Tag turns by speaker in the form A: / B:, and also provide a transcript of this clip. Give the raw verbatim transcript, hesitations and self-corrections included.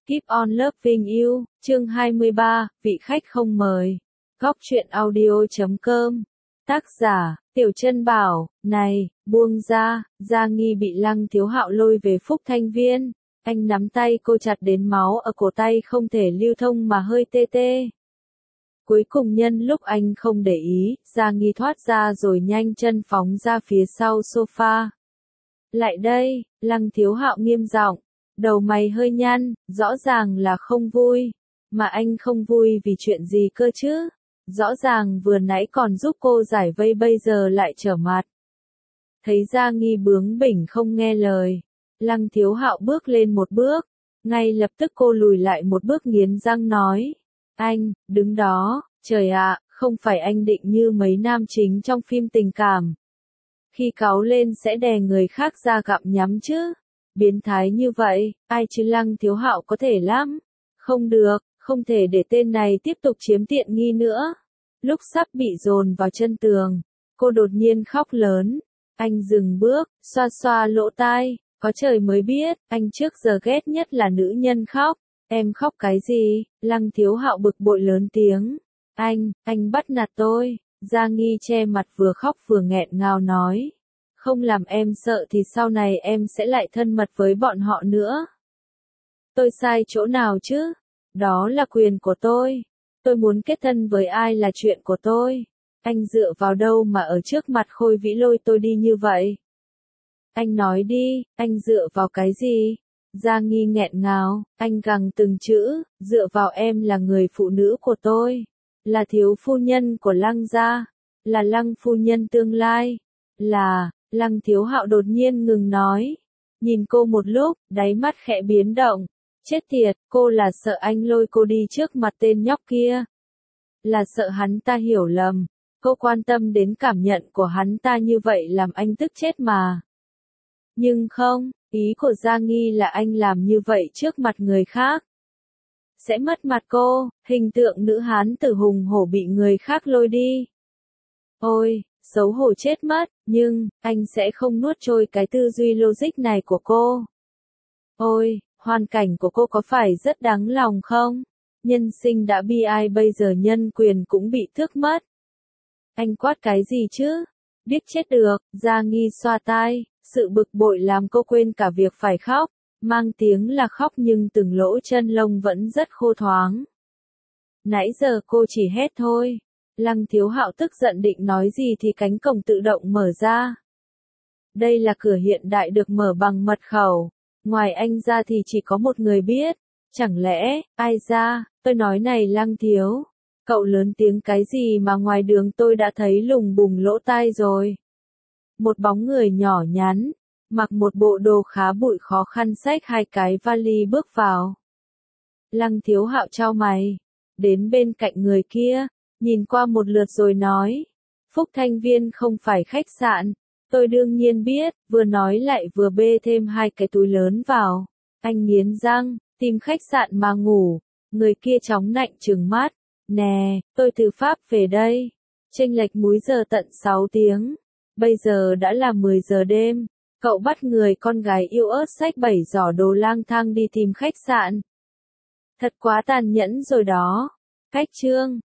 A: Keep on loving you, chương hai mươi ba, vị khách không mời. Góc truyện audio chấm com. Tác giả, Tiểu Chân Bảo, này, buông ra, Gia Nghi bị Lăng Thiếu Hạo lôi về Phúc Thanh Viên. Anh nắm tay cô chặt đến máu ở cổ tay không thể lưu thông mà hơi tê tê. Cuối cùng nhân lúc anh không để ý, Gia Nghi thoát ra rồi nhanh chân phóng ra phía sau sofa. Lại đây, Lăng Thiếu Hạo nghiêm giọng. Đầu mày hơi nhăn, rõ ràng là không vui. Mà anh không vui vì chuyện gì cơ chứ? Rõ ràng vừa nãy còn giúp cô giải vây bây giờ lại trở mặt. Thấy Gia Nghi bướng bỉnh không nghe lời. Lăng Thiếu Hạo bước lên một bước. Ngay lập tức cô lùi lại một bước nghiến răng nói. Anh, đứng đó, trời ạ, không phải anh định như mấy nam chính trong phim tình cảm. Khi cáu lên sẽ đè người khác ra gặm nhắm chứ. Biến thái như vậy, ai chứ Lăng Thiếu Hạo có thể lắm. Không được, không thể để tên này tiếp tục chiếm tiện nghi nữa. Lúc sắp bị dồn vào chân tường, cô đột nhiên khóc lớn. Anh dừng bước, xoa xoa lỗ tai, có trời mới biết, anh trước giờ ghét nhất là nữ nhân khóc. Em khóc cái gì? Lăng Thiếu Hạo bực bội lớn tiếng. Anh, anh bắt nạt tôi. Gia Nghi che mặt vừa khóc vừa nghẹn ngào nói. Không làm em sợ thì sau này em sẽ lại thân mật với bọn họ nữa. Tôi sai chỗ nào chứ? Đó là quyền của tôi. Tôi muốn kết thân với ai là chuyện của tôi. Anh dựa vào đâu mà ở trước mặt Khôi Vĩ lôi tôi đi như vậy? Anh nói đi, anh dựa vào cái gì? Gia Nghi nghẹn ngào, anh gằn từng chữ, dựa vào em là người phụ nữ của tôi. Là thiếu phu nhân của Lăng gia. Là Lăng phu nhân tương lai. Là... Lăng Thiếu Hạo đột nhiên ngừng nói. Nhìn cô một lúc, đáy mắt khẽ biến động. Chết tiệt, cô là sợ anh lôi cô đi trước mặt tên nhóc kia. Là sợ hắn ta hiểu lầm. Cô quan tâm đến cảm nhận của hắn ta như vậy làm anh tức chết mà. Nhưng không, ý của Gia Nghi là anh làm như vậy trước mặt người khác. Sẽ mất mặt cô, hình tượng nữ hán tử hùng hổ bị người khác lôi đi. Ôi! Xấu hổ chết mất, nhưng, anh sẽ không nuốt trôi cái tư duy logic này của cô. Ôi, hoàn cảnh của cô có phải rất đáng lòng không? Nhân sinh đã bi ai bây giờ nhân quyền cũng bị tước mất. Anh quát cái gì chứ? Biết chết được, Gia Nghi xoa tai, sự bực bội làm cô quên cả việc phải khóc, mang tiếng là khóc nhưng từng lỗ chân lông vẫn rất khô thoáng. Nãy giờ cô chỉ hét thôi. Lăng Thiếu Hạo tức giận định nói gì thì cánh cổng tự động mở ra. Đây là cửa hiện đại được mở bằng mật khẩu. Ngoài anh ra thì chỉ có một người biết. Chẳng lẽ, ai ra, tôi nói này Lăng Thiếu. Cậu lớn tiếng cái gì mà ngoài đường tôi đã thấy lùng bùng lỗ tai rồi. Một bóng người nhỏ nhắn, mặc một bộ đồ khá bụi khó khăn xách hai cái vali bước vào. Lăng Thiếu Hạo chau mày. Đến bên cạnh người kia. Nhìn qua một lượt rồi nói, Phúc Thanh Viên không phải khách sạn, tôi đương nhiên biết, vừa nói lại vừa bê thêm hai cái túi lớn vào. Anh nghiến răng, tìm khách sạn mà ngủ, người kia chóng nạnh trừng mắt, nè, tôi từ Pháp về đây, chênh lệch múi giờ tận sáu tiếng, bây giờ đã là mười giờ đêm, cậu bắt người con gái yêu ớt xách bảy giỏ đồ lang thang đi tìm khách sạn. Thật quá tàn nhẫn rồi đó. Cách chương